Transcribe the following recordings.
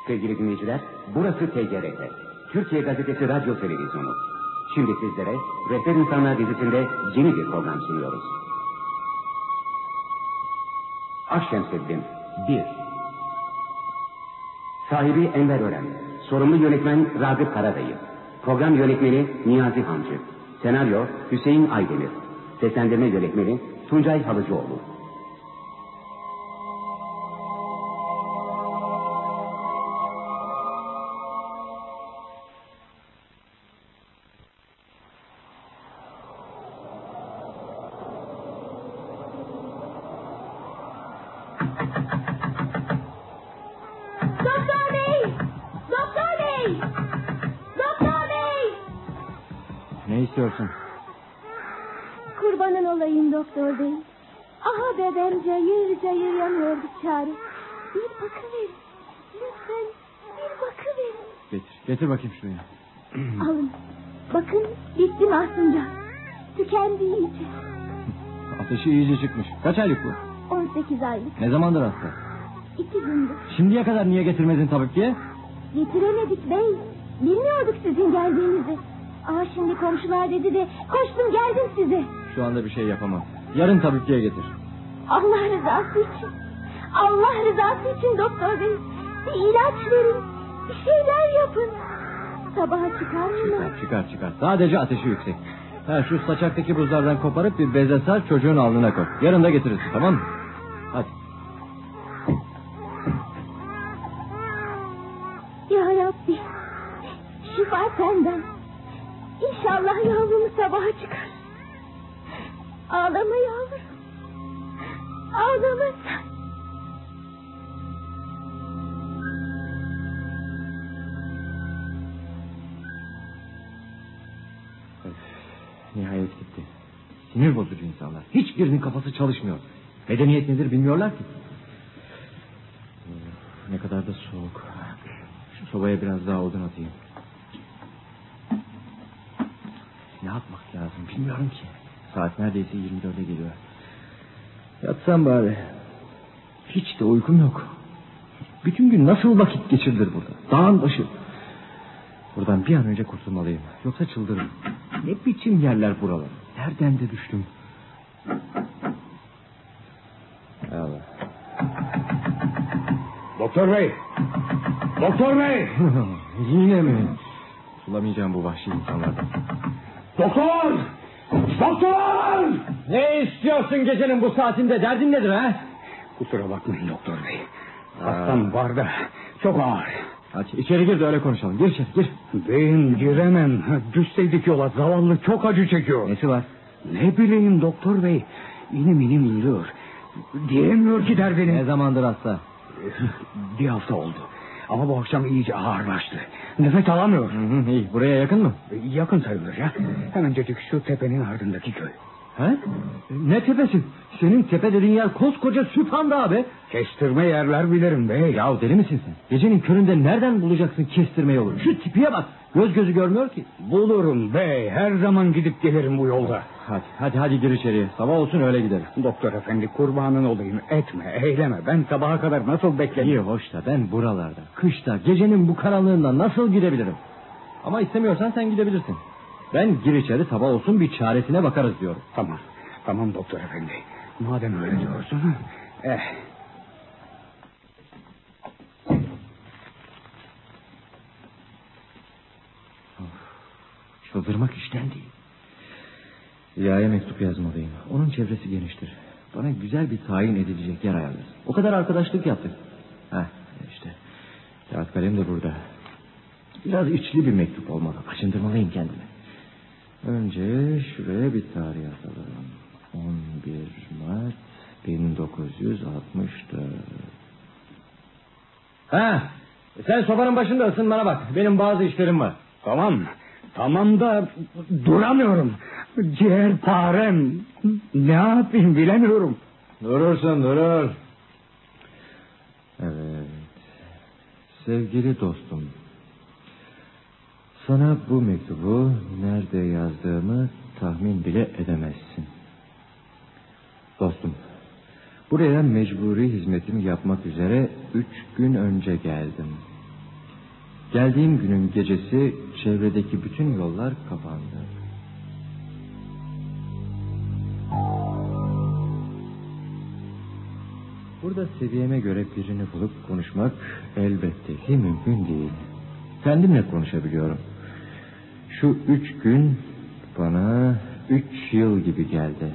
Sevgili dinleyiciler, burası TGRT, Türkiye Gazetesi Radyo Televizyonu. Şimdi sizlere Rehber İnsanlar dizisinde yeni bir program sunuyoruz. Akşemseddin 1. Sahibi Enver Ören, sorumlu yönetmen Ragıp Karadayı, program yönetmeni Niyazi Hancı, senaryo Hüseyin Aydemir, seslendirme yönetmeni Tuncay Halıcıoğlu. Ne istiyorsun? Kurbanın olayım doktor bey. Aha bebem cayır cayır yanıyor bıçağı. Bir bakıverin. Lütfen bir bakıverin. Getir bakayım şuraya. Alın. Bakın bittim aslında. Tükendi iyice. Ateşi iyice çıkmış. Kaç aylık bu? 18 aylık. Ne zamandır hasta? 2 gündür. Şimdiye kadar niye getirmedin tabip diye? Getiremedik bey. Bilmiyorduk sizin geldiğinizi. Şimdi komşular dedi de koştum geldim size. Şu anda bir şey yapamam. Yarın tabipçiye getir. Allah rızası için. Allah rızası için doktor bey. Bir ilaç verin. Bir şeyler yapın. Sabaha çıkar mı? Çıkar. Sadece ateşi yüksek. Şu saçaktaki buzlardan koparıp bir beze sar, çocuğun alnına koy. Yarın da getirirsin, tamam mı? Hadi. Ya Rabbi. Şifa senden. İnşallah yavrumu sabaha çıkar. Ağlama yavrum. Ağlama sen. Nihayet gitti. Sinir bozucu insanlar. Hiçbirinin kafası çalışmıyor. Medeniyet nedir bilmiyorlar ki. Ne kadar da soğuk. Şu sobaya biraz daha odun atayım. Ne yapmak lazım bilmiyorum ki. Saat neredeyse 24'e geliyor. Yatsam bari. Hiç de uykum yok. Bütün gün nasıl vakit geçirilir burada? Dağın başı. Buradan bir an önce kurtulmalıyım. Yoksa çıldırırım. Ne biçim yerler buralar? Nereden de düştüm? Allah. Doktor bey! Doktor bey! Yine mi? Bulamayacağım bu vahşi insanlardan. Doktor! Doktor! Ne istiyorsun gecenin bu saatinde? Derdin nedir ha? Kusura bakmayın doktor bey. Hastam var da çok ağır. Hadi içeri gir de öyle konuşalım. Gir içeri gir. Beyim giremem. Düşseydik yola, zavallı çok acı çekiyor. Nesi var? Ne bileyim doktor bey. İnim inliyor. Diyemiyor ki derdini. Ne zamandır hasta? Bir hafta oldu. Ama bu akşam iyice ağırlaştı. Nefes alamıyor. İyi, buraya yakın mı? Yakın sayılır ya. Hemencecik şu tepenin ardındaki köy. He? Ne tepesi? Senin tepe dediğin yer koskoca Süphan abi. Kestirme yerler bilirim bey. Ya deli misin sen? Gecenin köründe nereden bulacaksın kestirme yolu? Şu tipiye bak. Göz gözü görmüyor ki. Bulurum bey. Her zaman gidip gelirim bu yolda. Hadi gir içeriye. Sabah olsun öyle gidelim. Doktor efendi kurbanın olayım. Etme eyleme. Ben sabaha kadar nasıl beklerim? İyi hoş da ben buralarda, kışta, gecenin bu karanlığında nasıl gidebilirim? Ama istemiyorsan sen gidebilirsin. Ben gir içeri, sabah olsun bir çaresine bakarız diyorum. Tamam doktor efendi. Madem öyle diyorsun. Çıldırmak işten değil. Ziya'ya mektup yazmalıyım. Onun çevresi geniştir. Bana güzel bir tayin edilecek yer ayarlasın. O kadar arkadaşlık yaptık. İşte kağıt kalem de burada. Biraz içli bir mektup olmalı. Açındırmalıyım kendimi. Önce şuraya bir tarih yazalım. 11 Mart 1964. Sen sobanın başında ısınmana bak. Benim bazı işlerim var. Tamam da duramıyorum. Ciğerparem. Ne yapayım bilemiyorum. Durursun durur. Evet. Sevgili dostum. Sana bu mektubu nerede yazdığımı tahmin bile edemezsin. Dostum, buraya mecburi hizmetimi yapmak üzere 3 gün önce geldim. Geldiğim günün gecesi çevredeki bütün yollar kapandı. Burada seviyeme göre birini bulup konuşmak elbette ki mümkün değil. Kendimle konuşabiliyorum. Şu 3 gün bana 3 yıl gibi geldi.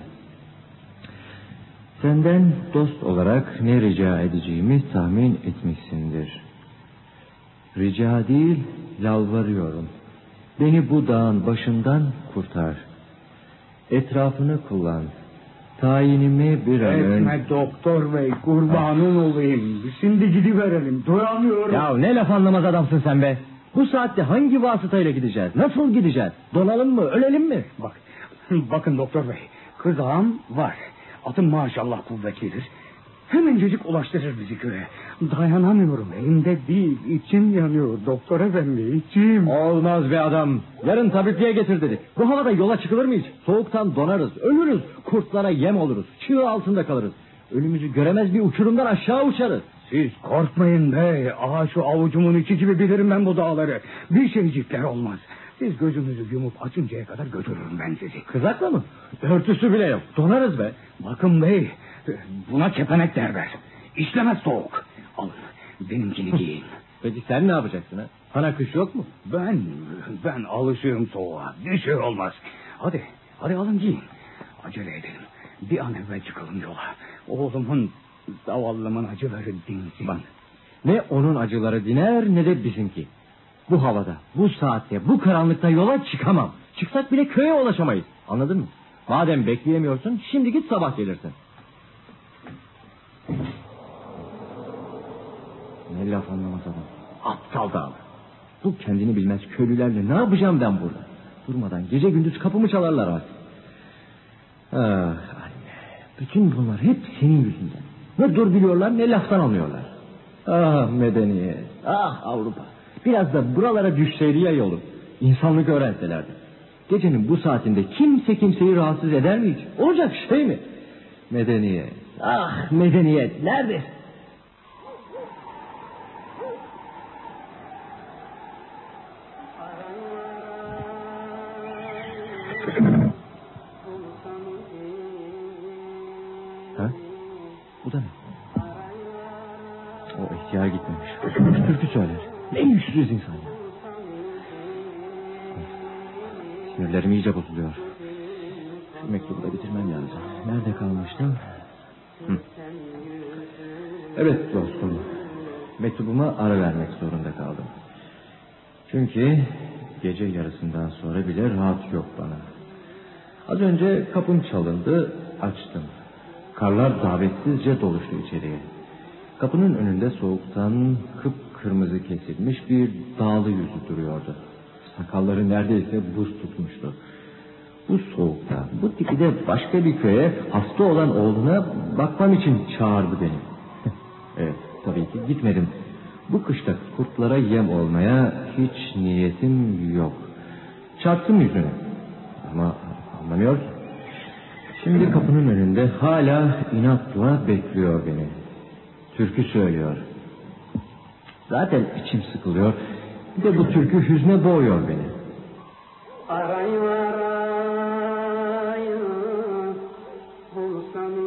Senden dost olarak ne rica edeceğimi tahmin etmişsindir. Rica değil, yalvarıyorum. Beni bu dağın başından kurtar. Etrafını kullan. Tayinimi bir an önce... Etme doktor bey, kurbanın olayım. Şimdi gidiverelim, duramıyorum. Ya ne laf anlamaz adamsın sen be. Bu saatte hangi vasıtayla gideceğiz? Nasıl gideceğiz? Donalım mı, ölelim mi? Bakın doktor bey, kızağım var. Atım maşallah kuvvetlidir. Hemencecik ulaştırır bizi köye. Dayanamıyorum, elimde değil, içim yanıyor doktor efendi, içim. Olmaz be adam. Yarın tabipliğe getir dedik. Bu havada yola çıkılır mı hiç? Soğuktan donarız, ölürüz. Kurtlara yem oluruz, çığ altında kalırız. Önümüzü göremez bir uçurumdan aşağı uçarız. Siz korkmayın bey. Aha şu avucumun içi gibi bilirim ben bu dağları. Bir şeycikler olmaz. Siz gözünüzü yumup açıncaya kadar götürürüm ben sizi. Kızakla mı? Örtüsü bile yok. Donarız be. Bakın bey, buna kepenek derler. İşlemez soğuk. Alın benimkini giyin. Peki sen ne yapacaksın ha? Sana kış yok mu? Ben alışığım soğuğa. Bir şey olmaz. Hadi alın giyin. Acele edelim. Bir an evvel çıkalım yola. Oğlumun, zavallımın acıları dinsin. Bak, ne onun acıları diner ne de bizimki. Bu havada, bu saatte, bu karanlıkta yola çıkamam. Çıksak bile köye ulaşamayız. Anladın mı? Madem bekleyemiyorsun, şimdi git sabah gelirsin. Ne laf anlamaz adam. Aptal dağlı. Bu kendini bilmez köylülerle ne yapacağım ben burada? Durmadan gece gündüz kapımı çalarlar artık. Ah anne. Bütün bunlar hep senin yüzünden. Ne dur biliyorlar ne laftan anlıyorlar. Ah medeniyet. Ah Avrupa. Biraz da buralara düşseydi ya yolu. İnsanlık öğrenselerdi. Gecenin bu saatinde kimse kimseyi rahatsız eder mi hiç? Olacak şey mi? Medeniyet. Ah medeniyet. Nerede? Ha? Bu da ne? O ihtiyar gitmemiş. Türkü söyler. Ne yüzsüz insan ya. Sinirlerim iyice bozuluyor. Şu mektubu da bitirmem lazım. Nerede kalmıştım? Evet dostum. Mektubuma ara vermek zorunda kaldım. Çünkü gece yarısından sonra bile rahat yok bana. Az önce kapım çalındı, açtım. Karlar davetsizce doluştu içeriye. Kapının önünde soğuktan kıpkırmızı kesilmiş bir dağlı yüzü duruyordu. Sakalları neredeyse buz tutmuştu. Bu soğukta, bu tipi de başka bir köye hasta olan oğluna bakmam için çağırdı beni. Evet, tabii ki gitmedim. Bu kışta kurtlara yem olmaya hiç niyetim yok. Çarptım yüzüne. Ama anlamıyorsun. Şimdi kapının önünde hala inatla bekliyor beni. Türkü söylüyor. Zaten içim sıkılıyor. Bir de bu türkü hüzne boğuyor beni. Arayın arayın bulsam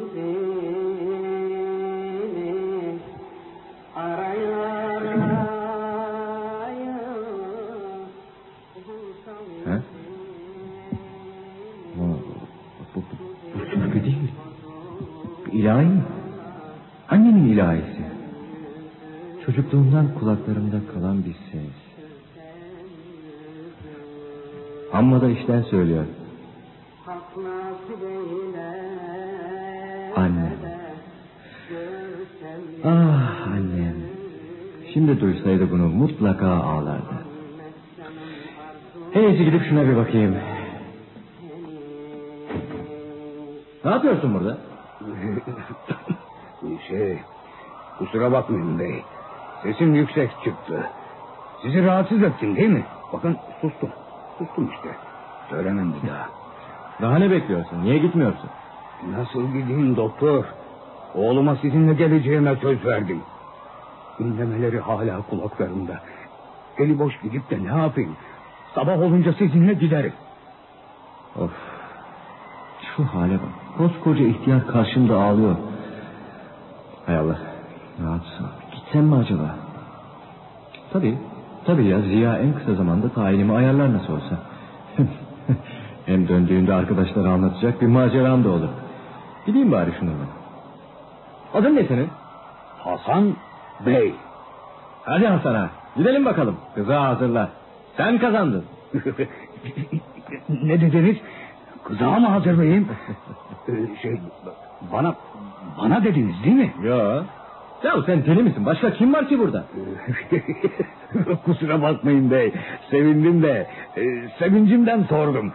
izini. Arayın arayın bulsam izini. Bu türkü değil. İlahi mi? Annemin ilahisi. Çocukluğumdan kulaklarımda kalan bir ses. Amma da işten söylüyor. Annem. Ah annem. Şimdi duysaydı bunu mutlaka ağlardı. En iyisi gidip şuna bir bakayım. Ne yapıyorsun burada? Kusura bakmayın bey. Sesim yüksek çıktı. Sizi rahatsız ettim değil mi? Bakın sustum. Sustum işte. Söylemem bir daha. Daha ne bekliyorsun? Niye gitmiyorsun? Nasıl gideyim doktor? Oğluma sizinle geleceğime söz verdim. İnlemeleri hala kulaklarımda. Eli boş gidip de ne yapayım? Sabah olunca sizinle giderim. Of. Şu hale bak. Koskoca ihtiyar karşımda ağlıyor. Hay Allah. Ne yapsam? Gitsem mi acaba? Tabii ya, Ziya en kısa zamanda tayinimi ayarlar nasıl olsa. Hem döndüğünde arkadaşlara anlatacak bir maceram da olur. Gideyim bari şununla. Adın ne senin? Hasan Bey. Hadi Hasan'a gidelim bakalım. Kızı hazırla. Sen kazandın. Ne dediniz? Kızağa mı hazır beyim? Bana dediniz değil mi? Ya sen deli misin? Başka kim var ki burada? Kusura bakmayın bey. Sevindim de sevincimden sordum.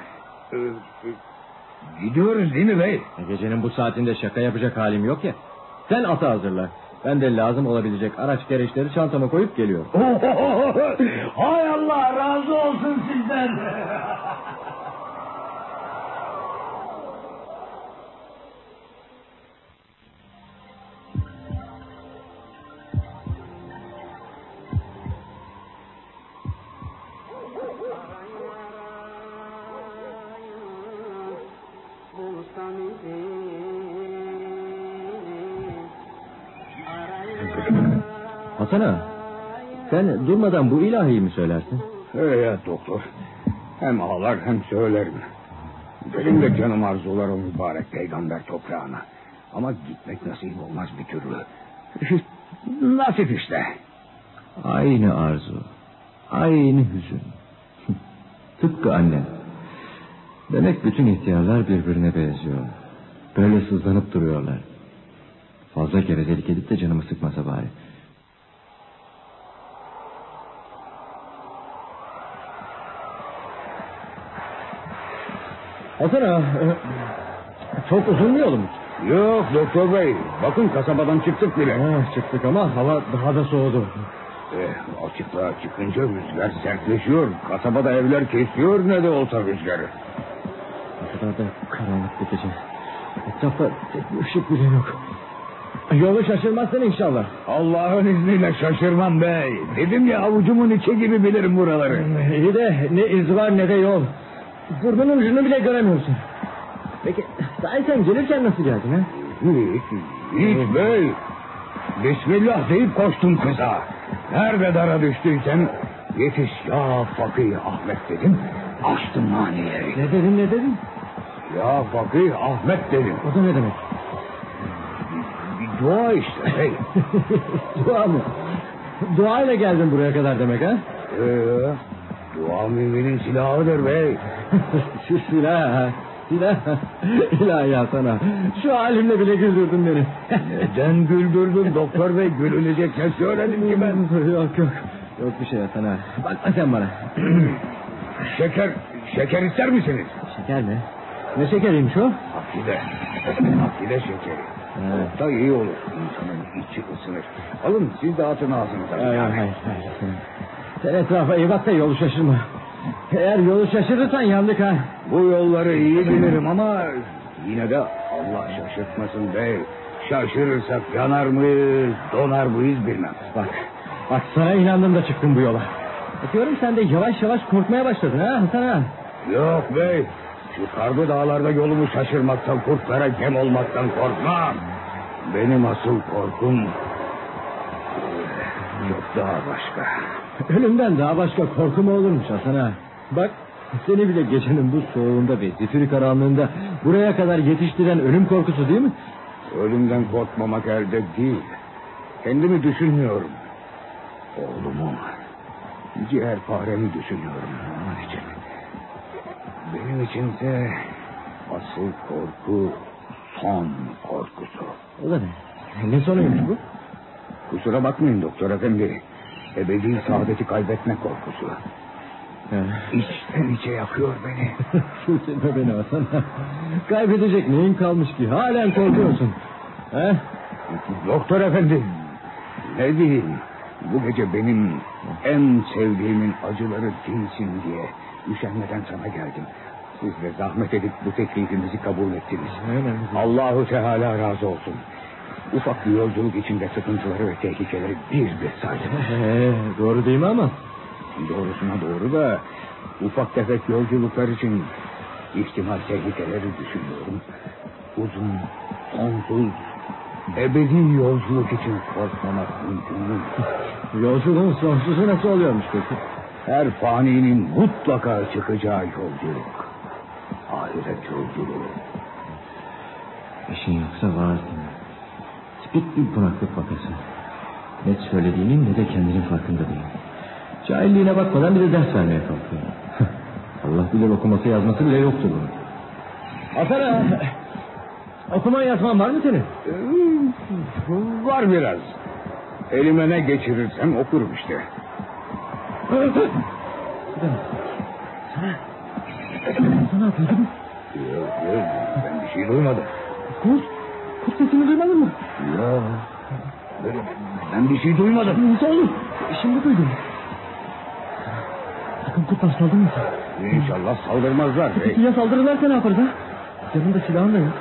Gidiyoruz değil mi bey? Gecenin bu saatinde şaka yapacak halim yok ya. Sen atı hazırla. Ben de lazım olabilecek araç gereçleri çantama koyup geliyorum. Hay Allah razı olsun sizden. Hasan, sen durmadan bu ilahiyi mi söylersin? Evet doktor. Hem ağlar hem söylerim. Benim de canım arzular o mübarek peygamber toprağına. Ama gitmek nasip olmaz bir türlü. Nasip işte. Aynı arzu, aynı hüzün. Tıpkı annen. Demek bütün ihtiyarlar birbirine benziyor. Böyle sızlanıp duruyorlar. Fazla gevezelik edip de canımı sıkmasa bari. Hasan, çok uzun bir yolumuz. Yok doktor bey. Bakın kasabadan çıktık bile. Çıktık ama hava daha da soğudu. Açıklığa çıkınca rüzgar sertleşiyor. Kasabada evler kesiyor ne de olsa rüzgarı. Ne kadar da karanlık bir gece. Etrafta tek bir ışık bile yok. Yolu şaşırmazsın inşallah. Allah'ın izniyle şaşırmam bey. Dedim ya avucumun içi gibi bilirim buraları. İyi de ne iz var ne de yol. Burnunun ucunu bile göremiyorsun. Peki sen gelirken nasıl geldin ha? Hiç bey. Bismillah deyip koştum kıza. Nerede dara düştüysem yetiş ya Fakih Ahmet dedim. Açtım manileri. Ne dedin? Ya Fakih Ahmet dedim. O da ne demek? Bir dua işte bey. Dua mı? Duayla geldin buraya kadar demek ha? Dua müminin silahıdır bey. Şu silah. İlahi Hasan'a. Şu halimle bile güldürdün beni. Neden güldürdün doktor bey? Gülünecek ne söyledim ki ben? Yok bir şey Hasan'a. Bakma sen bana. Şeker ister misiniz? Şeker mi? Ne şekeriymiş o? Akide şekeri. Çok da iyi olur. İnsanın içi ısınır. Alın siz de atın ağzınıza. Hayır. Sen etrafa iyi bak da yolu şaşırma. Eğer yolu şaşırırsan yandık ha. Bu yolları iyi bilirim ama yine de Allah şaşırtmasın bey. Şaşırırsak yanar mıyız, donar mıyız bilmem. Bak sana inandım da çıktım bu yola. Bakıyorum sen de yavaş yavaş korkmaya başladın ha Hasan ha. Yok bey. Şu kargı dağlarda yolumu şaşırmaktan, kurtlara gem olmaktan korkmam. Benim asıl korkum çok daha başka. Ölümden daha başka korku mu olurmuş Hasan ha? Bak seni bile gecenin bu soğuğunda ve zifiri karanlığında buraya kadar yetiştiren ölüm korkusu değil mi? Ölümden korkmamak elde değil. Kendimi düşünmüyorum. Oğlumu, ciğerparemi düşünüyorum onun için. Benim içinse asıl korku son korkusu. O da ne? Ne sonuymuş bu? Kusura bakmayın doktor efendi. Ebedi saadeti kaybetme korkusu. İçten içe yakıyor beni. Sürtünme beni Hasan. Kaybedecek neyin kalmış ki? Halen korkuyorsun. He? Doktor efendi. Ne diyeyim? Bu gece benim en sevdiğimin acıları dinsin diye üşenmeden sana geldim. Siz de zahmet edip bu teklifimizi kabul ettiniz. Allahu Teala razı olsun. Ufak bir yolculuk içinde sıkıntıları ve tehlikeleri bir saydım. Doğru değil mi ama? Doğrusuna doğru da ufak tefek yolculuklar için ihtimal tehlikeleri düşünüyorum. Uzun, sonsuz, ebedi yolculuk için korkmamak mümkün mü? Yolculuğun sonsuzu nasıl oluyormuş peki? Her faninin mutlaka çıkacağı yolculuk. Ahiret yolculuğu. İşin yoksa varsın. Tipik bir bunaklık vakası. Ne söylediğinin ne de kendinin farkında değil. Cahilliğine bakmadan bir de ders vermeye kalkıyor. Allah bilir okuması yazması bile yoktur bunun. Hasan, okuman yazman var mı senin? Var biraz. Elime ne geçirirsem okurum işte. Sana duydun mu? Yok, ben bir şey duymadım. Kurt sesini duymadın mı? Yok. Ben bir şey duymadım. Nasıl olur? Şimdi duydum. Sakın kurtlar saldırmasın. İnşallah saldırmazlar. Peki ya saldırırlarsa ne yaparız ha? Yanında silahın da yok.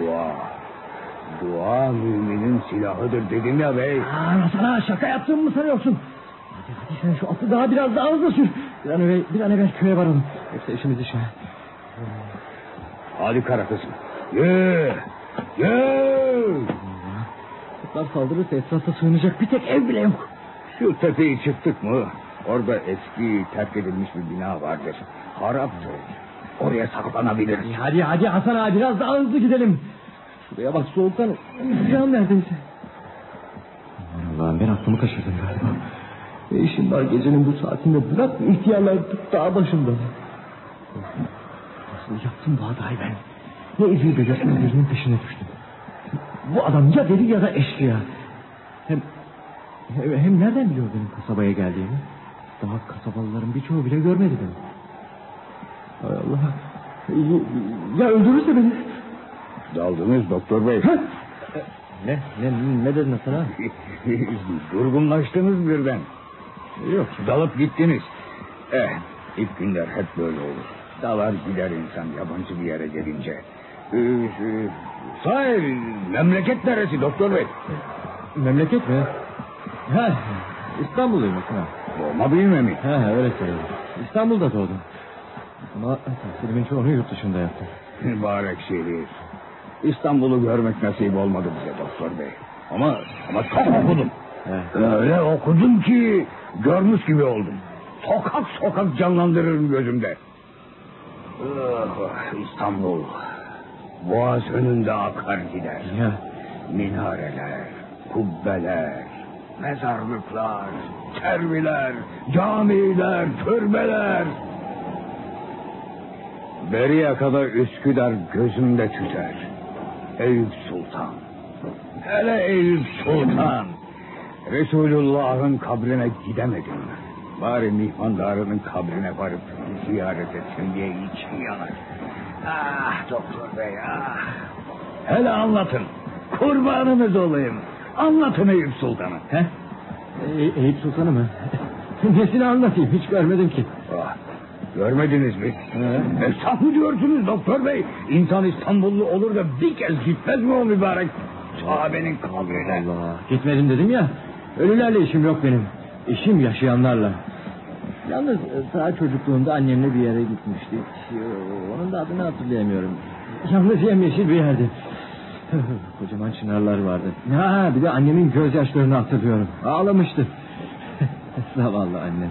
Dua müminin silahıdır dedim ya bey. Sana şaka yaptığımı mı sanıyorsun? Hadi sen şu atı biraz daha hızlı sür. Bir an evvel köye varalım. Yoksa işimiz iş ha. Hadi kara kızım. Ye. Kurtlar saldırırsa etrafta sığınacak bir tek ev bile yok. Şu tepeyi çıktık mı? Orada eski terk edilmiş bir bina vardır. Haraptır. Oraya saklanabiliriz. Hadi Hasan abi biraz daha hızlı gidelim. Şuraya bak, soğuktan üşüyorum neredeyse. Allah'ım, ben aklımı kaçırdım galiba. Ne işim var gecenin bu saatinde? Bırak ihtiyarlar dağ başında. Nasıl yaptım bu hatayı ben? Ne izin belirtme birinin peşine düştüm. Bu adam ya deli ya da eşkıya. Hem nereden biliyor benim kasabaya geldiğimi? Daha kasabalıların birçoğu bile görmedi beni. Hay Allah. Ya öldürürse beni? Daldınız doktor bey. Ne dedin sana? Durgunlaştınız birden. Yok. Dalıp gittiniz. İlk günler hep böyle olur. Dalar gider insan yabancı bir yere gelince. Sahi memleket neresi doktor bey? Memleket mi? İstanbul'uymuş ha. Doğma büyüme mi? Öyle söyleyeyim. İstanbul'da doğdum. Ama tahsilimin çoğunu yurt dışında yaptım. Mübarek şehir. İstanbul'u görmek nasip olmadı bize doktor bey. Ama çok okudum. Öyle okudum ki görmüş gibi oldum. Sokak sokak canlandırırım gözümde. İstanbul. Boğaz önünde akar gider. Ya. Minareler, kubbeler, mezarlıklar, serviler, camiler, türbeler. Beriyaka'da Üsküdar gözümde tüter. Eyüp Sultan. Hele Eyüp Sultan. Resulullah'ın kabrine gidemedim. Bari mihmandarının kabrine varıp ziyaret etsin diye içim yanar. Doktor bey Hele anlatın. Kurbanınız olayım. Anlatın Eyüp Sultan'ı. Eyüp Sultan'ı mı? Nesini anlatayım, hiç görmedim ki. Görmediniz mi? Esnaf mı diyorsunuz doktor bey? İnsan İstanbullu olur da bir kez gitmez mi o mübarek sahabenin kabrine? Allah, gitmedim dedim ya. Ölülerle işim yok benim. İşim yaşayanlarla. Yalnız daha çocukluğumda annemle bir yere gitmiştik. Onun da adını hatırlayamıyorum. Yalnız yemyeşil bir yerdi. Kocaman çınarlar vardı. Bir de annemin gözyaşlarını hatırlıyorum. Ağlamıştı. Zavallı annem.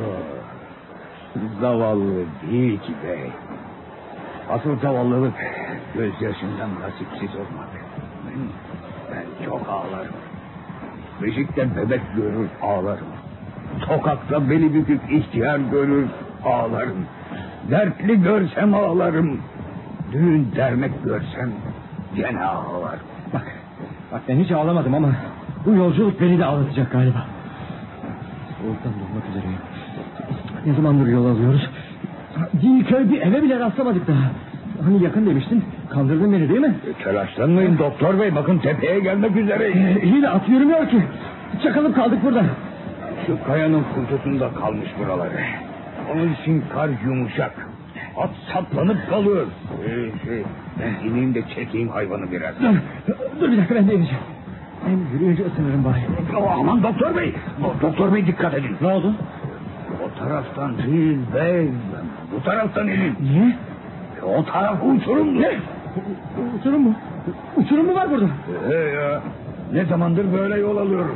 Zavallı değil ki bey. Asıl zavallılık gözyaşından nasipsiz olmak. Ben çok ağlarım. Beşikte bebek görür ağlarım. Sokakta beli bükük ihtiyar görür ağlarım. Dertli görsem ağlarım. Düğün dernek görsem gene ağlarım. Bak ben hiç ağlamadım ama bu yolculuk beni de ağlatacak galiba. Soğuktan donmak üzereyim. Ne zamandır yol alıyoruz? Değil köy bir eve bile rastlamadık daha. Hani yakın demiştin. Kandırdın beni değil mi? Telaşlanmayın doktor bey. Bakın tepeye gelmek üzere. İyi de at yürümüyor ki. Çakılıp kaldık burada. Şu kayanın kurtusunda kalmış buraları. Onun için kar yumuşak. At saplanıp kalıyor. Ben ineyim de çekeyim hayvanı biraz. Dur bir dakika, ben de ineceğim. Hem yürüyünce ısınırım bari. Aman doktor bey. Doktor bey dikkat edin. Ne oldu? O taraftan değil bey. Bu taraftan inin. Niye? O taraf uçurum. Ne? Uçurum mu? Uçurum mu var burada? Ya. Ne zamandır böyle yol alıyoruz.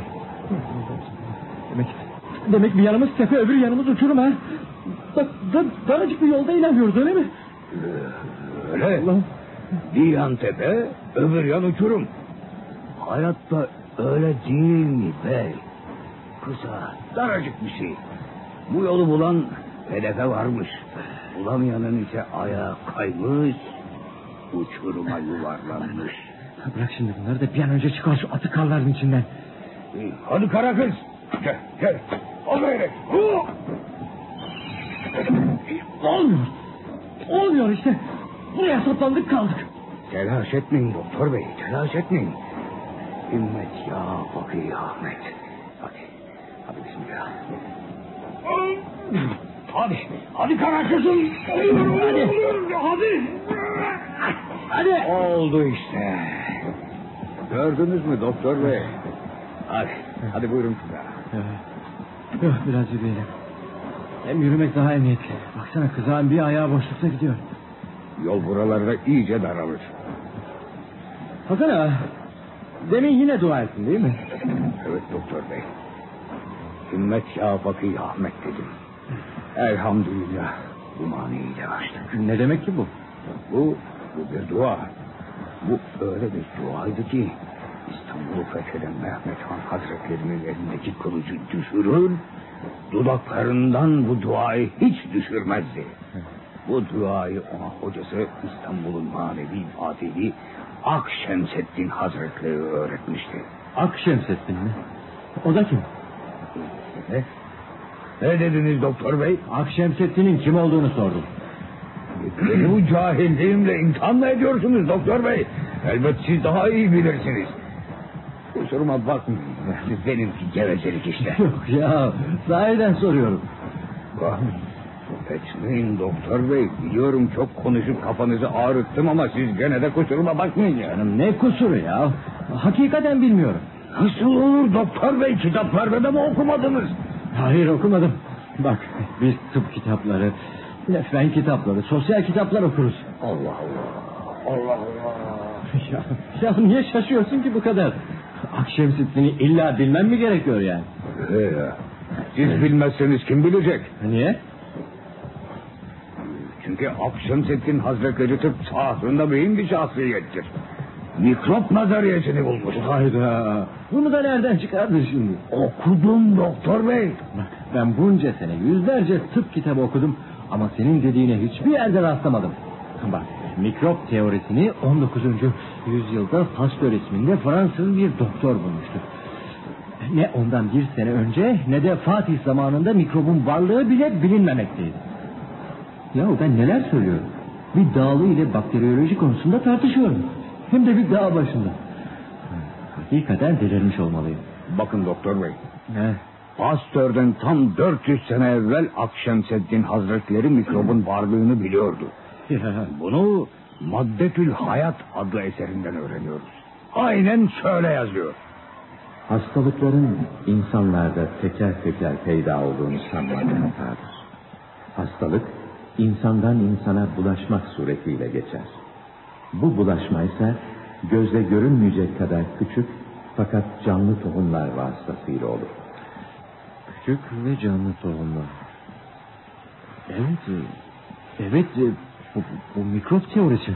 Demek bir yanımız tepe, öbür yanımız uçurum ha. Daracık bir yolda ilerliyoruz, öyle mi? Öyle. Allah. Bir yan tepe, öbür yan uçurum. Hayatta öyle değil mi bey? Kısa, daracık bir şey. Bu yolu bulan hedefe varmış. Bulamayanın ise ayağı kaymış, uçuruma yuvarlanmış. Bırak şimdi bunları da bir an önce çıkar şu atı karların içinden. Hadi kara kız. Gel. Al gayret. Olmuyor işte. Buraya saplandık kaldık. Telaş etmeyin doktor bey, telaş etmeyin. Himmet ya Fakir Ahmet. Hadi bismillah. Hadi kara kızım. Hadi. Oldu işte. Gördünüz mü doktor bey? Hadi buyurun size. Yok, biraz yürüyelim. Hem yürümek daha emniyetli. Baksana kızağın bir ayağı boşlukta gidiyor. Yol buralarda iyice daralır. Hasan ağa, demin yine dua ettin değil mi? Evet doktor bey. Himmet ya Fakir Ahmet dedim. Elhamdülillah bu maniyi de açtık. Ne demek ki bu? Bu bir dua. Bu öyle bir duaydı ki İstanbul'u fetheden Mehmet Han Hazretlerinin elindeki kılıcı düşürür, dudaklarından bu duayı hiç düşürmezdi. Bu duayı ona hocası İstanbul'un manevi fatihi Akşemseddin Hazretleri öğretmişti. Akşemseddin mi? O da kim? Ne dediniz doktor bey? Akşemseddin'in kim olduğunu sordum. Beni bu cahilliğimle imtihan mı ediyorsunuz doktor bey? Elbet siz daha iyi bilirsiniz. Kusuruma bakmayın. Benimki gevezelik işte. Yok ya, sahiden soruyorum. Etmeyin doktor bey. Biliyorum çok konuşup kafanızı ağrıttım ama siz gene de kusuruma bakmayın ya. Canım ne kusuru ya? Hakikaten bilmiyorum. Nasıl olur doktor bey? Kitaplarda da mı okumadınız? Hayır, okumadım. Bak, biz tıp kitapları, fen kitapları, sosyal kitaplar okuruz. Allah Allah. Allah Allah. Ya niye şaşıyorsun ki bu kadar? Akşemseddin'i illa bilmem mi gerekiyor yani? Siz bilmezseniz kim bilecek? Niye? Çünkü Akşemseddin Hazretleri tıp sahasında mühim bir şahsiyettir. Mikrop nazariyesini bulmuş. Hayda. Bunu da nereden çıkardın şimdi? Okudum doktor bey. Bak, ben bunca sene yüzlerce tıp kitabı okudum ama senin dediğine hiçbir yerde rastlamadım. Bak, mikrop teorisini 19. yüzyılda Pasteur isminde Fransız bir doktor bulmuştu. Ne ondan bir sene önce ne de Fatih zamanında mikrobun varlığı bile bilinmemekteydi. Ya ben neler söylüyorum? Bir dağlı ile bakteriyoloji konusunda tartışıyorum. Hem de bir dağ başında. Hakikaten delirmiş olmalıyım. Bakın doktor bey. Ne? Pasteur'den tam 400 sene evvel Akşemseddin Hazretleri mikrobun varlığını biliyordu. Bunu Maddetül Hayat adlı eserinden öğreniyoruz. Aynen şöyle yazıyor. Hastalıkların insanlarda teker teker peyda olduğunu sanmak hatadır. Hastalık insandan insana bulaşmak suretiyle geçer. Bu bulaşma ise gözle görünmeyecek kadar küçük fakat canlı tohumlar vasıtasıyla olur. Küçük ve canlı tohumlar. Evet, bu mikrop teorisi.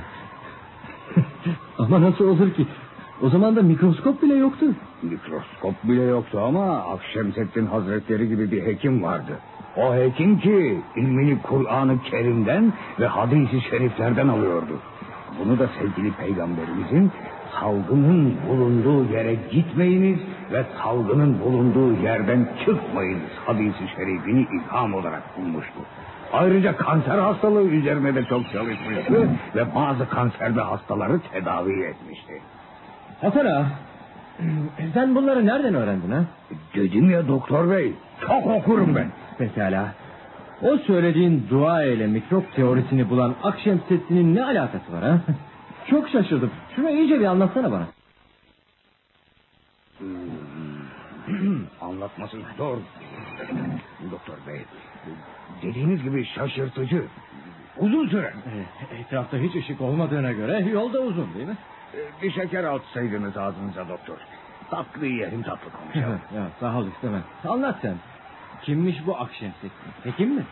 Ama nasıl olur ki? O zaman da mikroskop bile yoktu. Mikroskop bile yoktu ama Akşemseddin Hazretleri gibi bir hekim vardı. O hekim ki ilmini Kur'an-ı Kerim'den ve hadis-i şeriflerden alıyordu. Bunu da sevgili peygamberimizin salgının bulunduğu yere gitmeyiniz ve salgının bulunduğu yerden çıkmayınız hadis-i şerifini ilham olarak bulmuştu. Ayrıca kanser hastalığı üzerine de çok çalışmıştı ve bazı kanserde hastaları tedavi etmişti. Hasan ağa, sen bunları nereden öğrendin ha? Dedim ya doktor bey, çok okurum ben. Pekala. O söylediğin dua ile mikrop teorisini bulan Akşemseddin'in ne alakası var ha? Çok şaşırdım. Şunu iyice bir anlatsana bana. Anlatması zor. Doktor bey, dediğiniz gibi şaşırtıcı. Uzun süre. Etrafta hiç ışık olmadığına göre yolda uzun değil mi? Bir şeker atsaydınız ağzınıza doktor. Tatlı yiyelim, tatlı konuşalım. Ya, sağ ol, istemem. Anlat sen. Kimmiş bu Akşemsettin? Hekim mi?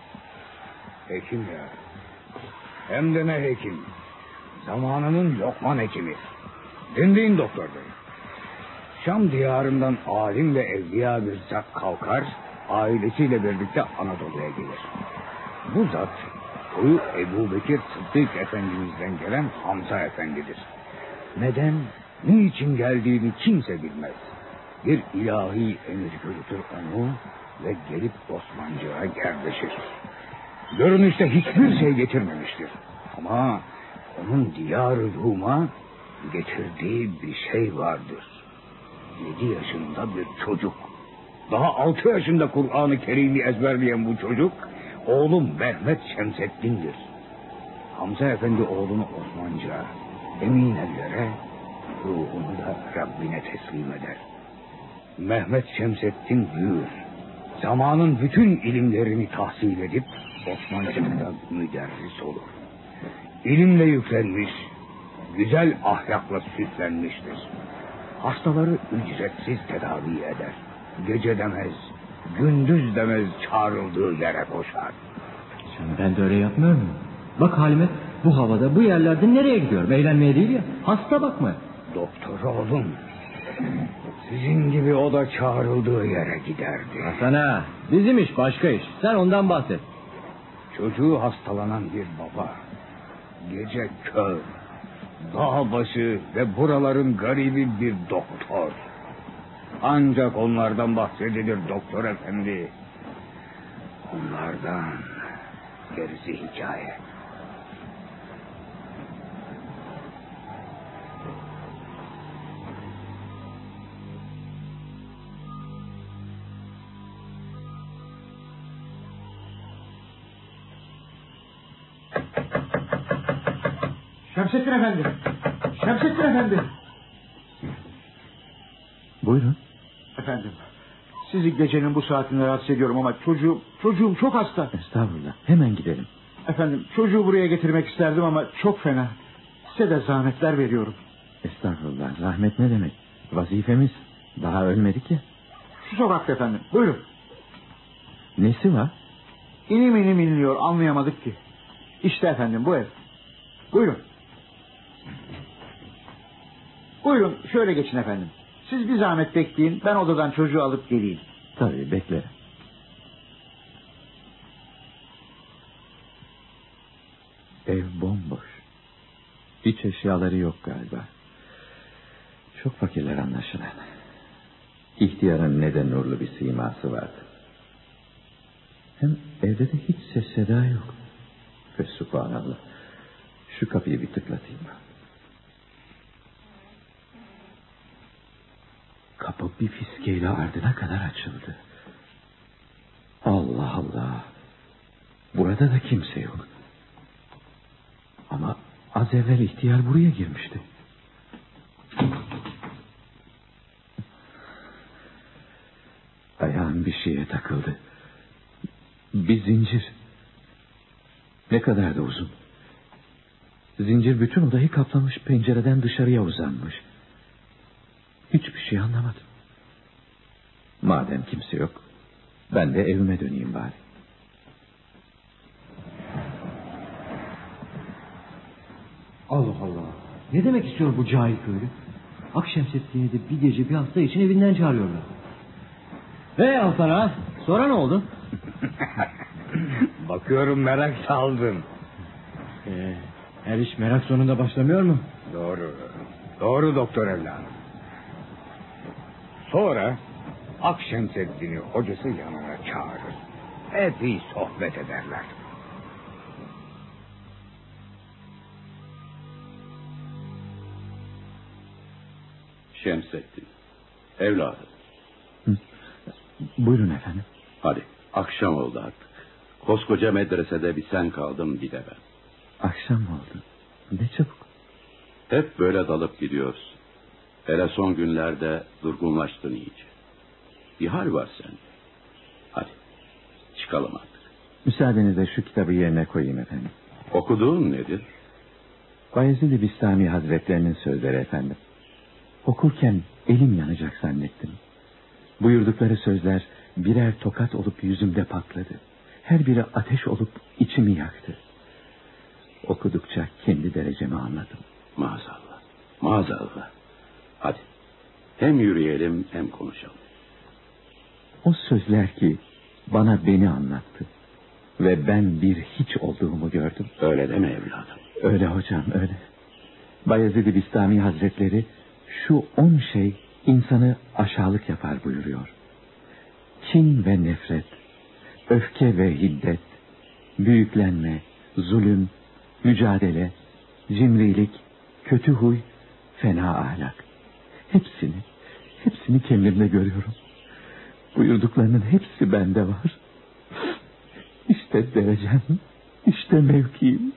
Hekim ya. Hem de ne hekim. Zamanının Lokman hekimi. Dinleyin doktor bey. Şam diyarından alim ve evliya bir zat kalkar, ailesiyle birlikte Anadolu'ya gelir. Bu zat, soyu Ebu Bekir Sıddık Efendimiz'den gelen Hamza Efendidir. Neden, niçin geldiğini kimse bilmez. Bir ilahi emir yürütür onu ve gelip Osmancık'a yerleşir. Görünüşte hiçbir şey getirmemiştir. Ama onun diyar-ı Rum'a getirdiği bir şey vardır. 7 yaşında bir çocuk. Daha 6 yaşında Kur'an-ı Kerim'i ezberleyen bu çocuk, oğlum Mehmet Şemseddin'dir. Hamza Efendi oğlunu Osmancık'a, emin ellere, ruhunu da Rabbine teslim eder. Mehmet Şemseddin büyür. Zamanın bütün ilimlerini tahsil edip Osmancık'ta müderris olur. İlimle yüklenmiş, güzel ahlakla süslenmiştir. Hastaları ücretsiz tedavi eder. Gece demez, gündüz demez çağrıldığı yere koşar. Ben de öyle yapmıyor muyum? Bak halime, bu havada, bu yerlerde nereye gidiyorum? Eğlenmeye değil ya, hasta bakmaya. Doktor oğlum, sizin gibi o da çağrıldığı yere giderdi. Hasan, bizim iş başka iş. Sen ondan bahset. Çocuğu hastalanan bir baba, gece kör, dağ başı ve buraların garibi bir doktor. Ancak onlardan bahsedilir doktor efendi. Onlardan gerisi hikaye. Şemsettin Efendi. Şemsettin Efendi. Buyurun. Efendim, sizi gecenin bu saatinde rahatsız ediyorum ama çocuğum çok hasta. Estağfurullah, hemen gidelim. Efendim, çocuğu buraya getirmek isterdim ama çok fena. Size de zahmetler veriyorum. Estağfurullah, rahmet ne demek? Vazifemiz, daha ölmedik ya. Şu sokakta efendim, buyurun. Nesi var? İnim inliyor, anlayamadık ki. İşte efendim bu ev. Buyurun. Buyurun şöyle geçin efendim. Siz bir zahmet bekleyin, ben odadan çocuğu alıp geleyim. Tabii, beklerim. Ev bomboş. Hiç eşyaları yok galiba. Çok fakirler anlaşılan. İhtiyarın ne de nurlu bir siması vardı. Hem evde de hiç ses seda yok. Ve subhanallah, şu kapıyı bir tıklatayım. Kapı bir fiskeyle ardına kadar açıldı. Allah Allah. Burada da kimse yok. Ama az evvel ihtiyar buraya girmişti. Ayağım bir şeye takıldı. Bir zincir. Ne kadar da uzun. Zincir bütün odayı kaplamış, pencereden dışarıya uzanmış. Hiçbir şey anlamadım. Madem kimse yok, ben de evime döneyim bari. Allah Allah. Ne demek istiyor bu cahil köylü? Akşemsettin'i de bir gece bir hafta için evinden çağırıyorlar. Hasan, sonra ne oldu? Bakıyorum merak saldın. Her iş merak sonunda başlamıyor mu? Doğru doktor evladım. Sonra Akşemseddin'i hocası yanına çağırır. Epey sohbet ederler. Şemsettin, evladım. Buyurun efendim. Hadi, akşam oldu artık. Koskoca medresede bir sen kaldın, bir de ben. Akşam oldu. Ne çabuk. Hep böyle dalıp gidiyoruz. Hele son günlerde durgunlaştın iyice. Bir hal var sende. Hadi çıkalım artık. Müsaadenizle şu kitabı yerine koyayım efendim. Okuduğun nedir? Bayezid-i Bistami Hazretlerinin sözleri efendim. Okurken elim yanacak zannettim. Buyurdukları sözler birer tokat olup yüzümde patladı. Her biri ateş olup içimi yaktı. Okudukça kendi derecemi anladım. Maazallah. Maazallah. Hadi. Hem yürüyelim hem konuşalım. O sözler ki bana beni anlattı. Ve ben bir hiç olduğumu gördüm. Öyle deme evladım. Öyle hocam, öyle. Bayezid-i Bistami Hazretleri şu 10 şey insanı aşağılık yapar buyuruyor. Kin ve nefret, öfke ve hiddet, büyüklenme, zulüm, mücadele, cimrilik, kötü huy, fena ahlak. Hepsini kendimde görüyorum. Buyurduklarının hepsi bende var. İşte derecem, işte mevkiim.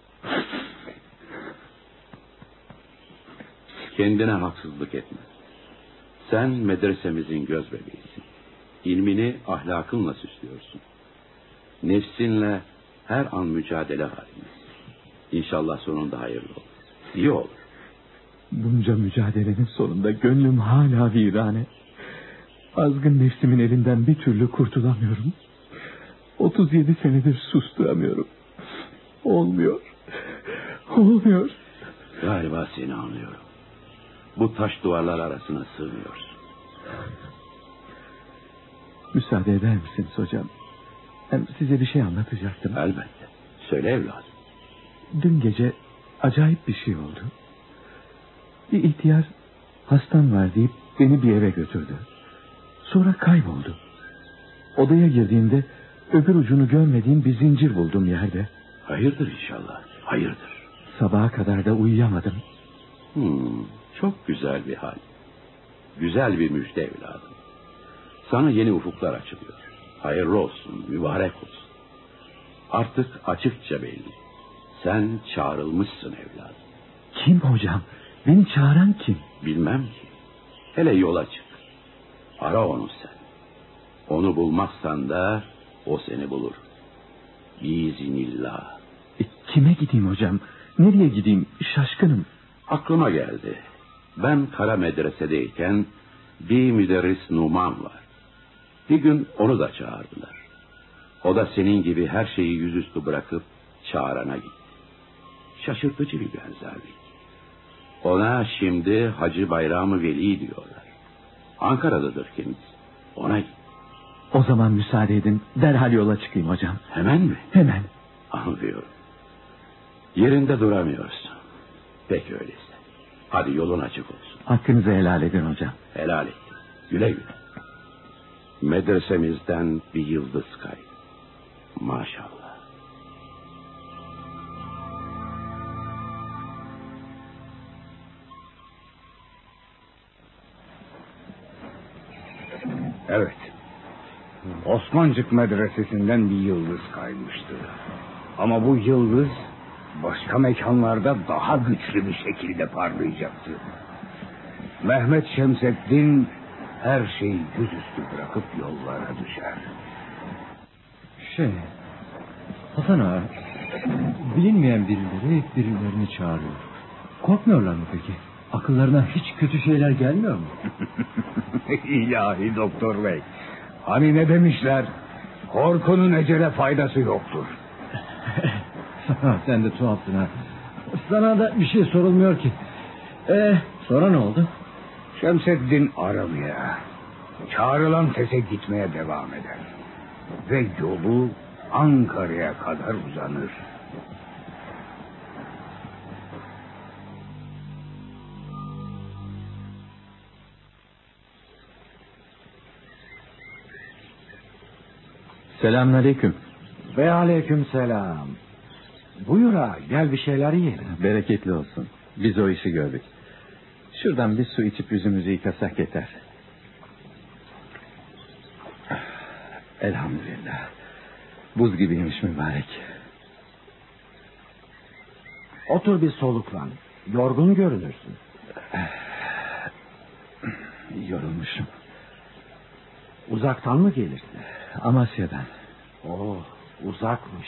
Kendine haksızlık etme. Sen medresemizin göz bebeğisin. İlmini ahlakınla süslüyorsun. Nefsinle her an mücadele halindesin. İnşallah sonunda hayırlı olur. İyi olur. Bunca mücadelenin sonunda gönlüm hala virane. Azgın nefsimin elinden bir türlü kurtulamıyorum. 37 senedir susturamıyorum. Olmuyor. Galiba seni anlıyorum. Bu taş duvarlar arasına sığmıyorsun. Müsaade eder misiniz hocam? Hem size bir şey anlatacaktım. Elbette. Söyle evladım. Dün gece acayip bir şey oldu. Bir ihtiyar hastam var deyip beni bir eve götürdü. Sonra kayboldu. Odaya girdiğimde öbür ucunu görmediğim bir zincir buldum yerde. Hayırdır inşallah. Hayırdır. Sabaha kadar da uyuyamadım. Çok güzel bir hal. Güzel bir müjde evladım. Sana yeni ufuklar açılıyor. Hayırlı olsun, mübarek olsun. Artık açıkça belli. Sen çağrılmışsın evladım. Kim hocam? Beni çağıran kim? Bilmem ki. Hele yola çık. Ara onu sen. Onu bulmazsan da o seni bulur. Biiznillah. Kime gideyim hocam? Nereye gideyim? Şaşkınım. Aklıma geldi. Ben Kara Medrese'deyken bir müderris Numan var. Bir gün onu da çağırdılar. O da senin gibi her şeyi yüzüstü bırakıp çağırana gitti. Şaşırtıcı bir benzerlik. Ona şimdi Hacı Bayram-ı Veli diyorlar. Ankara'dadır kendisi. Ona git. O zaman müsaade edin. Derhal yola çıkayım hocam. Hemen mi? Hemen. Anlıyorum. Yerinde duramıyorsun. Peki öyleyse. Hadi yolun açık olsun. Hakkınızı helal edin hocam. Helal et. Güle güle. Medresemizden bir yıldız kay. Maşallah. Evet. Osmancık Medresesi'nden bir yıldız kaymıştı. Ama bu yıldız başka mekanlarda daha güçlü bir şekilde parlayacaktı. Mehmet Şemseddin her şeyi yüzüstü bırakıp yollara düşer. Hasan ağa, bilinmeyen birileri birilerini çağırıyor. Korkmuyorlar mı peki? Akıllarına hiç kötü şeyler gelmiyor mu? İlahi doktor bey. Hani ne demişler? Korkunun ecele faydası yoktur. Sen de tuhafsın ha. Sana da bir şey sorulmuyor ki. Sonra ne oldu? Şemseddin aramaya, çağrılan sese gitmeye devam eder. Ve yolu Ankara'ya kadar uzanır. Selamünaleyküm. Ve aleyküm selam. Buyur ağa, gel bir şeyler yiyelim. Bereketli olsun. Biz o işi gördük. Şuradan bir su içip yüzümüzü yıkasak yeter. Elhamdülillah. Buz gibiymiş mübarek. Otur bir soluklan. Yorgun görünürsün. Yorulmuşum. Uzaktan mı gelirsin? Amasya'dan. Oo, uzakmış.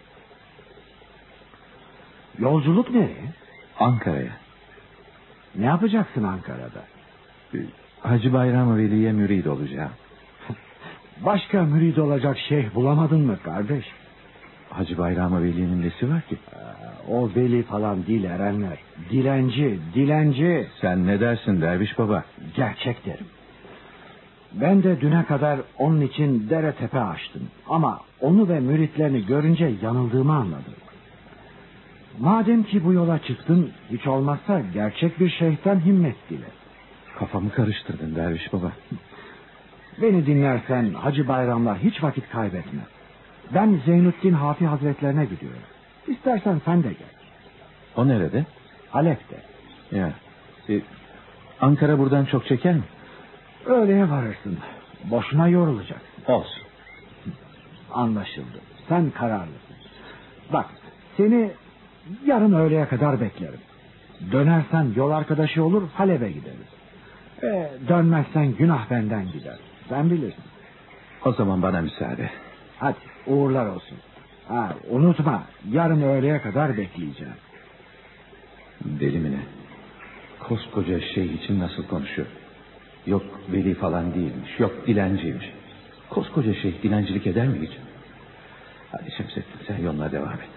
Yolculuk nereye? Ankara'ya. Ne yapacaksın Ankara'da? Hacı Bayram Veli'ye mürid olacağım. Başka mürid olacak şeyh bulamadın mı kardeş? Hacı Bayram Veli'nin nesi var ki? O veli falan değil erenler. Dilenci. Sen ne dersin derviş baba? Gerçek derim. Ben de düne kadar onun için dere tepe açtım. Ama onu ve müritlerini görünce yanıldığımı anladım. Madem ki bu yola çıktın, hiç olmazsa gerçek bir şeyhten himmet dile. Kafamı karıştırdın derviş baba. Beni dinlersen Hacı Bayram'la hiç vakit kaybetme. Ben Zeynüddin Hafi Hazretlerine gidiyorum. İstersen sen de gel. O nerede? Halep'te. Ya. Ankara buradan çok çeker mi? Öğleye varırsın. Boşuna yorulacaksın. Olsun. Anlaşıldı. Sen kararlısın. Bak, seni yarın öğleye kadar beklerim. Dönersen yol arkadaşı olur, Halep'e gideriz. Dönmezsen günah benden gider. Sen bilirsin. O zaman bana müsaade. Hadi uğurlar olsun. Unutma, yarın öğleye kadar bekleyeceğim. Deli mi ne? Koskoca şey için nasıl konuşuyor? Yok veli falan değilmiş, yok dilenciymiş. Koskoca şey dilencilik eder mi hiç? Hadi Şemsettin, sen yoluna devam et.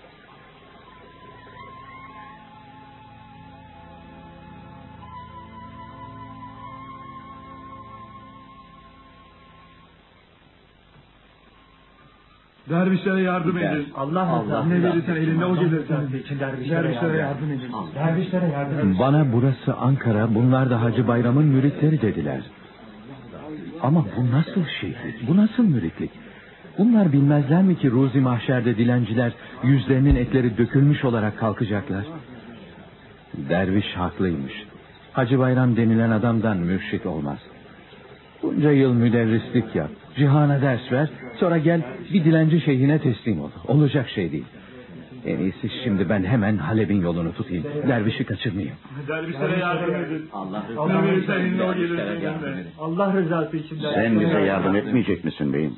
Dervişlere yardım edin. Allah ne verirsen elinde o gelir. Dervişlere yardım edin. Dervişlere yardım edin. Bana burası Ankara, bunlar da Hacı Bayram'ın müritleri dediler. Ama bu nasıl şeyhlik, bu nasıl müritlik? Bunlar bilmezler mi ki Ruzi Mahşer'de dilenciler yüzlerinin etleri dökülmüş olarak kalkacaklar? Derviş haklıymış. Hacı Bayram denilen adamdan mürşit olmaz. Bunca yıl müderrislik yap, cihana ders ver, sonra gel bir dilenci şeyhine teslim ol. Olacak şey değil. En iyisi şimdi ben hemen Halep'in yolunu tutayım. Dervişi kaçırmayayım. Dervişlere yardım edin. Ne verirsen elinde o gelir. Allah rızası için. Sen bize yardım etmeyecek misin beyim?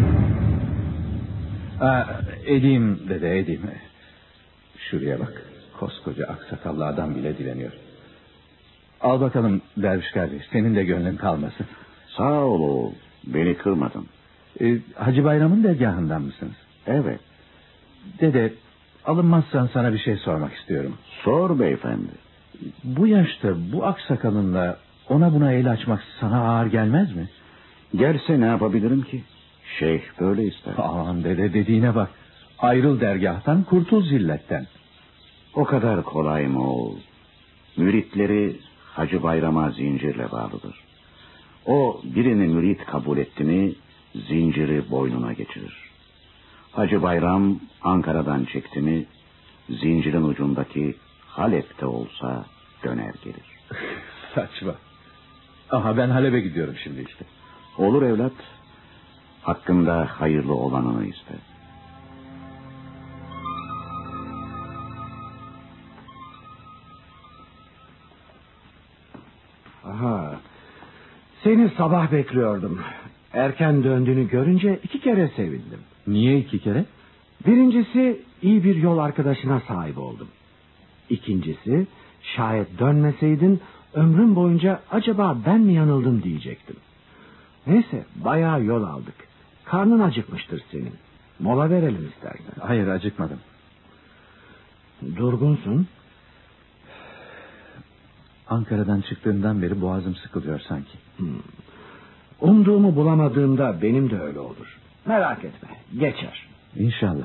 Edeyim dede, edeyim. Şuraya bak, koskoca aksakallı adam bile dileniyor. Al bakalım derviş kardeş, senin de gönlün kalmasın. Sağ ol oğul, beni kırmadın. Hacı Bayram'ın dergahından mısınız? Evet. Dede, alınmazsan sana bir şey sormak istiyorum. Sor beyefendi. Bu yaşta bu aksakalınla ona buna el açmak sana ağır gelmez mi? Gelse ne yapabilirim ki? Şeyh böyle ister. Aman dede, dediğine bak. Ayrıl dergahtan, kurtul zilletten. O kadar kolay mı oğul? Müritleri Hacı Bayram'a zincirle bağlıdır. O birini mürit kabul etti mi zinciri boynuna geçirir. Hacı Bayram Ankara'dan çekti mi zincirin ucundaki Halep'te olsa döner gelir. Saçma. Aha, ben Halep'e gidiyorum şimdi işte. Olur evlat. Hakkında hayırlı olanını iste. Aha. Seni sabah bekliyordum. Erken döndüğünü görünce 2 kere sevindim. Niye 2 kere? Birincisi, iyi bir yol arkadaşına sahip oldum. İkincisi, şayet dönmeseydin ömrüm boyunca acaba ben mi yanıldım diyecektim. Neyse, bayağı yol aldık. Karnın acıkmıştır senin. Mola verelim istersen. Hayır, acıkmadım. Durgunsun. Ankara'dan çıktığımdan beri boğazım sıkılıyor sanki. Umduğumu bulamadığımda benim de öyle olur. Merak etme, geçer. İnşallah.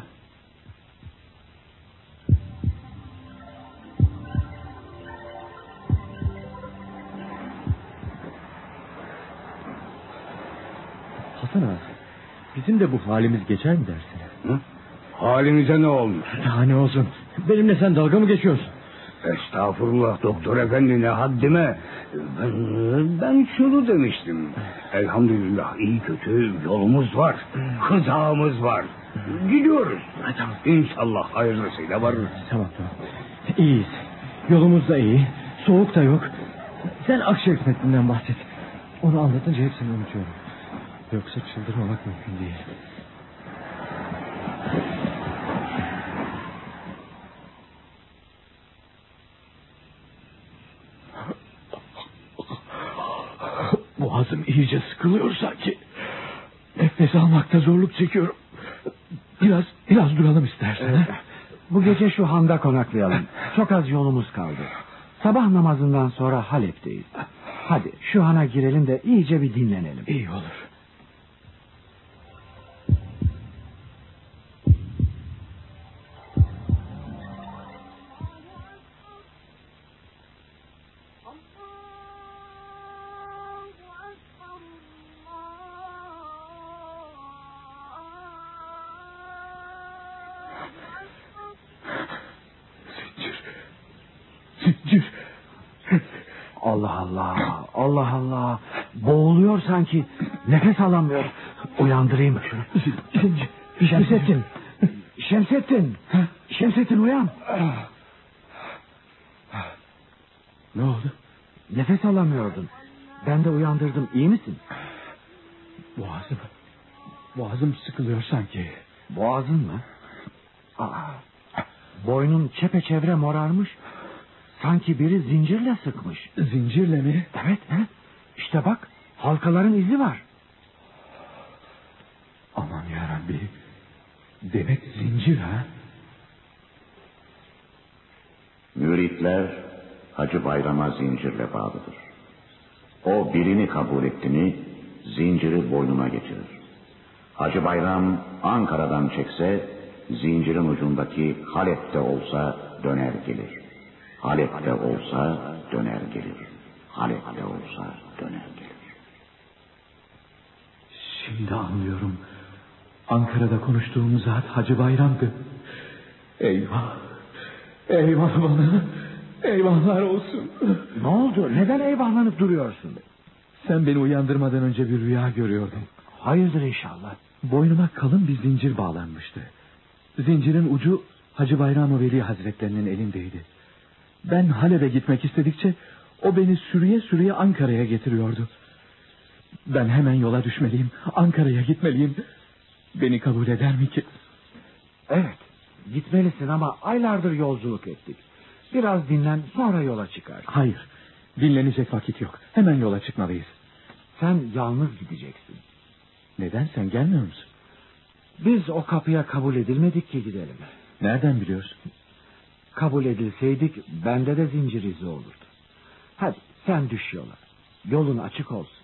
Hasan ağa, bizim de bu halimiz geçer mi dersin? Hı? Halimize ne olmuş? Daha ne olsun? Benimle sen dalga mı geçiyorsun? Estağfurullah doktor efendi, ne haddime. Ben şunu demiştim. Elhamdülillah iyi kötü yolumuz var. Hızamız var. Gidiyoruz. Tamam. İnşallah hayırlısıyla varırız. Tamam. İyiyiz. Yolumuz da iyi. Soğuk da yok. Sen Akşehir metninden bahset. Onu anlatınca hepsini unutuyorum. Yoksa çıldırmamak mümkün değil. Boğazım iyice sıkılıyor sanki. Nefes almakta zorluk çekiyorum. Biraz duralım istersen. Bu gece şu handa konaklayalım. Çok az yolumuz kaldı. Sabah namazından sonra Halep'teyiz. Hadi şu hana girelim de iyice bir dinlenelim. İyi olur. Zincir. Allah Allah. Allah Allah. Boğuluyor sanki. Nefes alamıyor. Uyandırayım şunu. Zincir. Şemsettin. Şemsettin. Şemsettin uyan. Ne oldu? Nefes alamıyordun. Ben de uyandırdım. İyi misin? Boğazım sıkılıyor sanki. Boğazın mı? Boynun çepeçevre morarmış. Sanki biri zincirle sıkmış. Zincirle mi? Evet. İşte bak, halkaların izi var. Aman yarabbi. Demek zincir ha? Müritler Hacı Bayram'a zincirle bağlıdır. O birini kabul etti mi zinciri boynuna geçirir. Hacı Bayram Ankara'dan çekse zincirin ucundaki Halep'te olsa döner gelir. Halep'te olsa döner gelir. Halep'te olsa döner gelir. Şimdi anlıyorum. Ankara'da konuştuğumuz zat Hacı Bayram'dı. Eyvah. Eyvah bana. Eyvahlar olsun. Ne oldu? Neden eyvahlanıp duruyorsun? Sen beni uyandırmadan önce bir rüya görüyordun. Hayırdır inşallah. Boynuma kalın bir zincir bağlanmıştı. Zincirin ucu Hacı Bayram-ı Veli Hazretlerinin elindeydi. Ben Halep'e gitmek istedikçe o beni sürüye sürüye Ankara'ya getiriyordu. Ben hemen yola düşmeliyim. Ankara'ya gitmeliyim. Beni kabul eder mi ki? Evet. Gitmelisin ama aylardır yolculuk ettik. Biraz dinlen, sonra yola çıkar. Hayır. Dinlenecek vakit yok. Hemen yola çıkmalıyız. Sen yalnız gideceksin. Neden, sen gelmiyor musun? Biz o kapıya kabul edilmedik ki gidelim. Nereden biliyorsun? Kabul edilseydik bende de zincir izi olurdu. Hadi sen düş yola. Yolun açık olsun.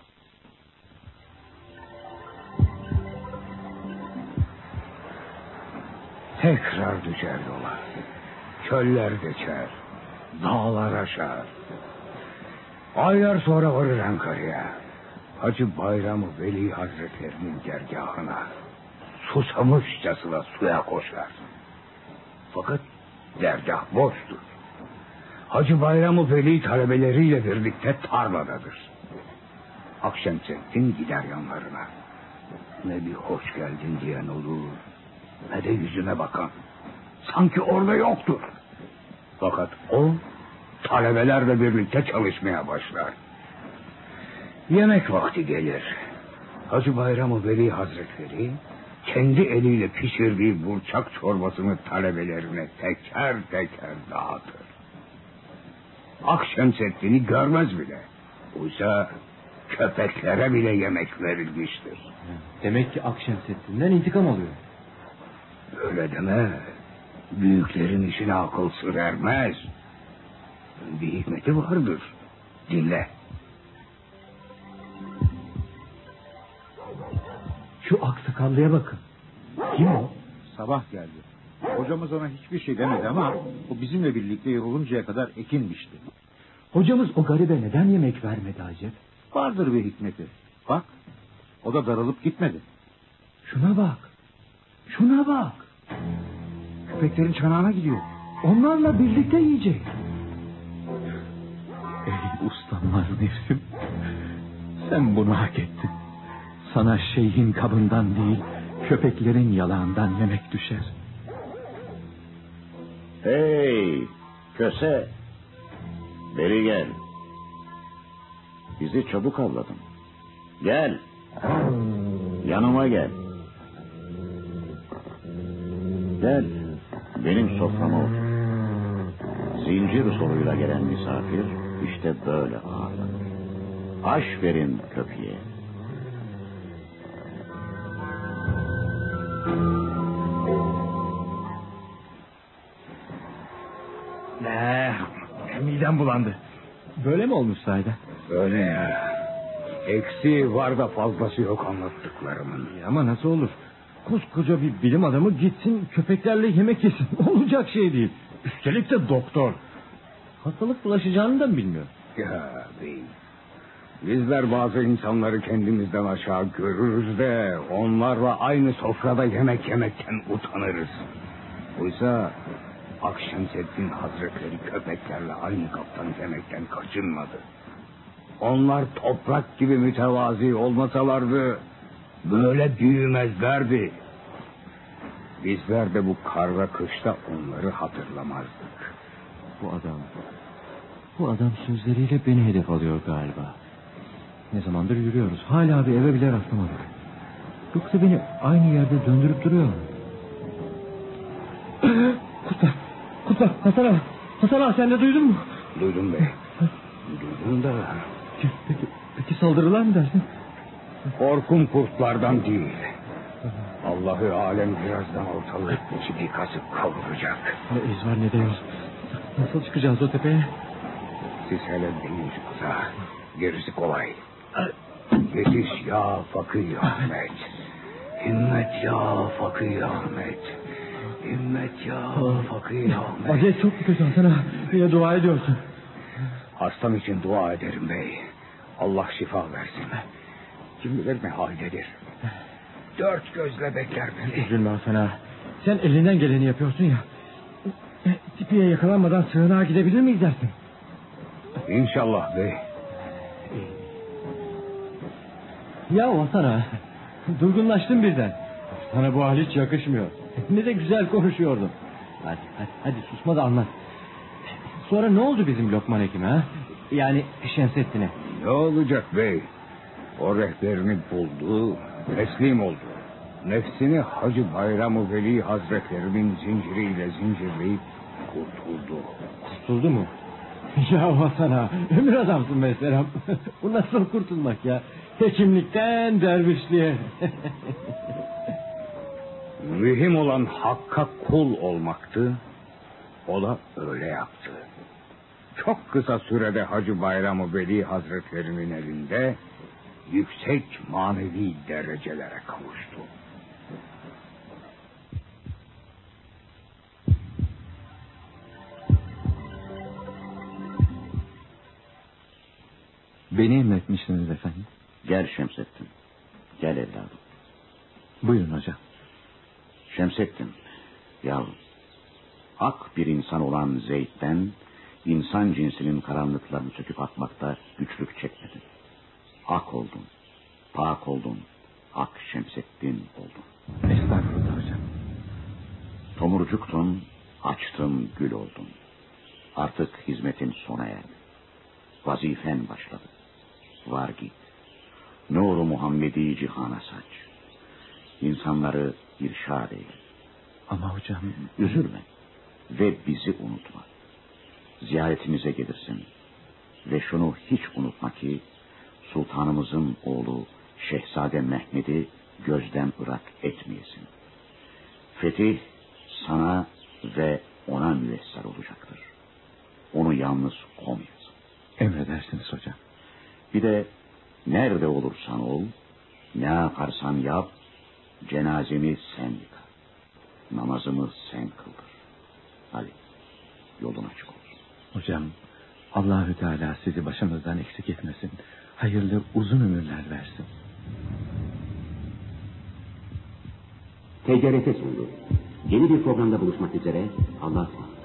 Tekrar düşer yola. Çöller geçer. Dağlar aşar. Aylar sonra varır Ankara'ya. Hacı Bayram-ı Veli Hazretlerinin dergahına. Susamışçasına suya koşar. Fakat dergah boştur. Hacı Bayram-ı Veli talebeleriyle birlikte tarladadır. Akşemseddin gider yanlarına. Ne bir hoş geldin diyen olur, ne de yüzüne bakan. Sanki orada yoktur. Fakat o talebelerle birlikte çalışmaya başlar. Yemek vakti gelir. Hacı Bayram-ı Veli Hazretleri kendi eliyle pişirdiği burçak çorbasını talebelerine teker teker dağıtır. Akşemseddin'i görmez bile. Oysa köpeklere bile yemek verilmiştir. Demek ki Akşemseddin'den intikam alıyor. Öyle deme. Büyüklerin işine akıl sır ermez. Bir hikmeti vardır. Dinle. Şu aksakallıya bakın. Kim o? Sabah geldi. Hocamız ona hiçbir şey demedi ama o bizimle birlikte yoruluncaya kadar ekin biçti. Hocamız o garibe neden yemek vermedi acep? Vardır bir hikmeti. Bak, o da darılıp gitmedi. Şuna bak. Şuna bak. Köpeklerin çanağına gidiyor. Onlarla birlikte yiyecek. Ey uslanmaz nefsim. Sen bunu hak ettin. Sana şeyhin kabından değil, köpeklerin yalağından yemek düşer. Hey köse, beri gel. Bizi çabuk avladın. Gel. Yanıma gel. Gel. Benim soframa otur. Zincir zoruyla gelen misafir işte böyle ağırlanır. Aş verin köpeğe. Midem bulandı. Böyle mi olmuş sahiden? Öyle ya. Eksiği var da fazlası yok anlattıklarımın. Ama nasıl olur? Koskoca bir bilim adamı gitsin köpeklerle yemek yesin. Olacak şey değil. Üstelik de doktor. Hastalık bulaşacağını da mı bilmiyor? Ya bey. Bizler bazı insanları kendimizden aşağı görürüz de onlarla aynı sofrada yemek yemekten utanırız. Oysa Akşemseddin Hazretleri köpeklerle aynı kaptan yemekten kaçınmadı. Onlar toprak gibi mütevazi olmasalardı böyle büyümezlerdi. Bizler de bu karda kışta onları hatırlamazdık. Bu adam sözleriyle beni hedef alıyor galiba. Ne zamandır yürüyoruz. Hala bir eve bile rastlamadık. Yoksa beni aynı yerde döndürüp duruyor mu? Kurtlar, Hasan ağa sen de duydun mu? Duydum bey. Duydum da. Peki saldırılar mı dersin? Korkum kurtlardan değil. Allah'ı alem birazdan ortalığı çipi kasıp kavuracak. Ne iz var ne de yok. Nasıl çıkacağız o tepeye? Siz hele deyin şu kıza. Gerisi kolay. Yetiş ya Fakir Ahmet. Himmet ya Fakir Ahmet. Himmet ya Fakir Ahmet. Vaziyet çok kötü Hasan ağa. Niye dua ediyorsun? Hastam için dua ederim bey. Allah şifa versin. Kim bilir ne haldedir. Dört gözle bekler beni. Üzülme Hasan ağa. Sen elinden geleni yapıyorsun ya. Tipiye yakalanmadan sığınağa gidebilir miyiz dersin? İnşallah bey. Ya Hasan ağa. Durgunlaştın birden. Sana bu hal hiç yakışmıyor. Ne de güzel konuşuyordun. Hadi susma da anlat. Sonra ne oldu bizim Lokman Hekim'e ha? Yani Şemsettin'e. Ne olacak bey? O rehberini buldu, teslim oldu. Nefsini Hacı Bayram-ı Veli Hazretlerinin zinciriyle zincirleyip kurtuldu. Kurtuldu mu? Ya Hasan ağa, ömür adamsın mesela. Bu nasıl kurtulmak ya? Hekimlikten dervişliğe. Mühim olan hakka kul olmaktı. O da öyle yaptı. Çok kısa sürede Hacı Bayram-ı Veli Hazretlerinin elinde yüksek manevi derecelere kavuştu. Beni emretmişsiniz efendim. Gel Şemsettin. Gel evladım. Buyurun hocam. Şemsettin, yavrum. Ak bir insan olan Zeyd'den insan cinsinin karanlıklarını söküp atmakta güçlük çekmedin. Ak oldun, pak oldun, Ak Şemsettin oldun. Estağfurullah hocam. Tomurcuktun, açtın gül oldun. Artık hizmetin sona erdi. Vazifen başladı. Var git. Nur-u Muhammedi cihana saç. İnsanları irşad eyle. Ama hocam... Üzülme ve bizi unutma. Ziyaretimize gelirsin. Ve şunu hiç unutma ki sultanımızın oğlu Şehzade Mehmet'i gözden ırak etmeyesin. Fetih sana ve ona müyesser olacaktır. Onu yalnız koymayasın. Emredersiniz hocam. Bir de nerede olursan ol, ne yaparsan yap, cenazemi sen yıka. Namazımı sen kıldır. Hadi yolun açık olsun. Hocam Allahü Teala sizi başımızdan eksik etmesin. Hayırlı uzun ömürler versin. TGRT sundu. Yeni bir programda buluşmak üzere. Allah'a emanet.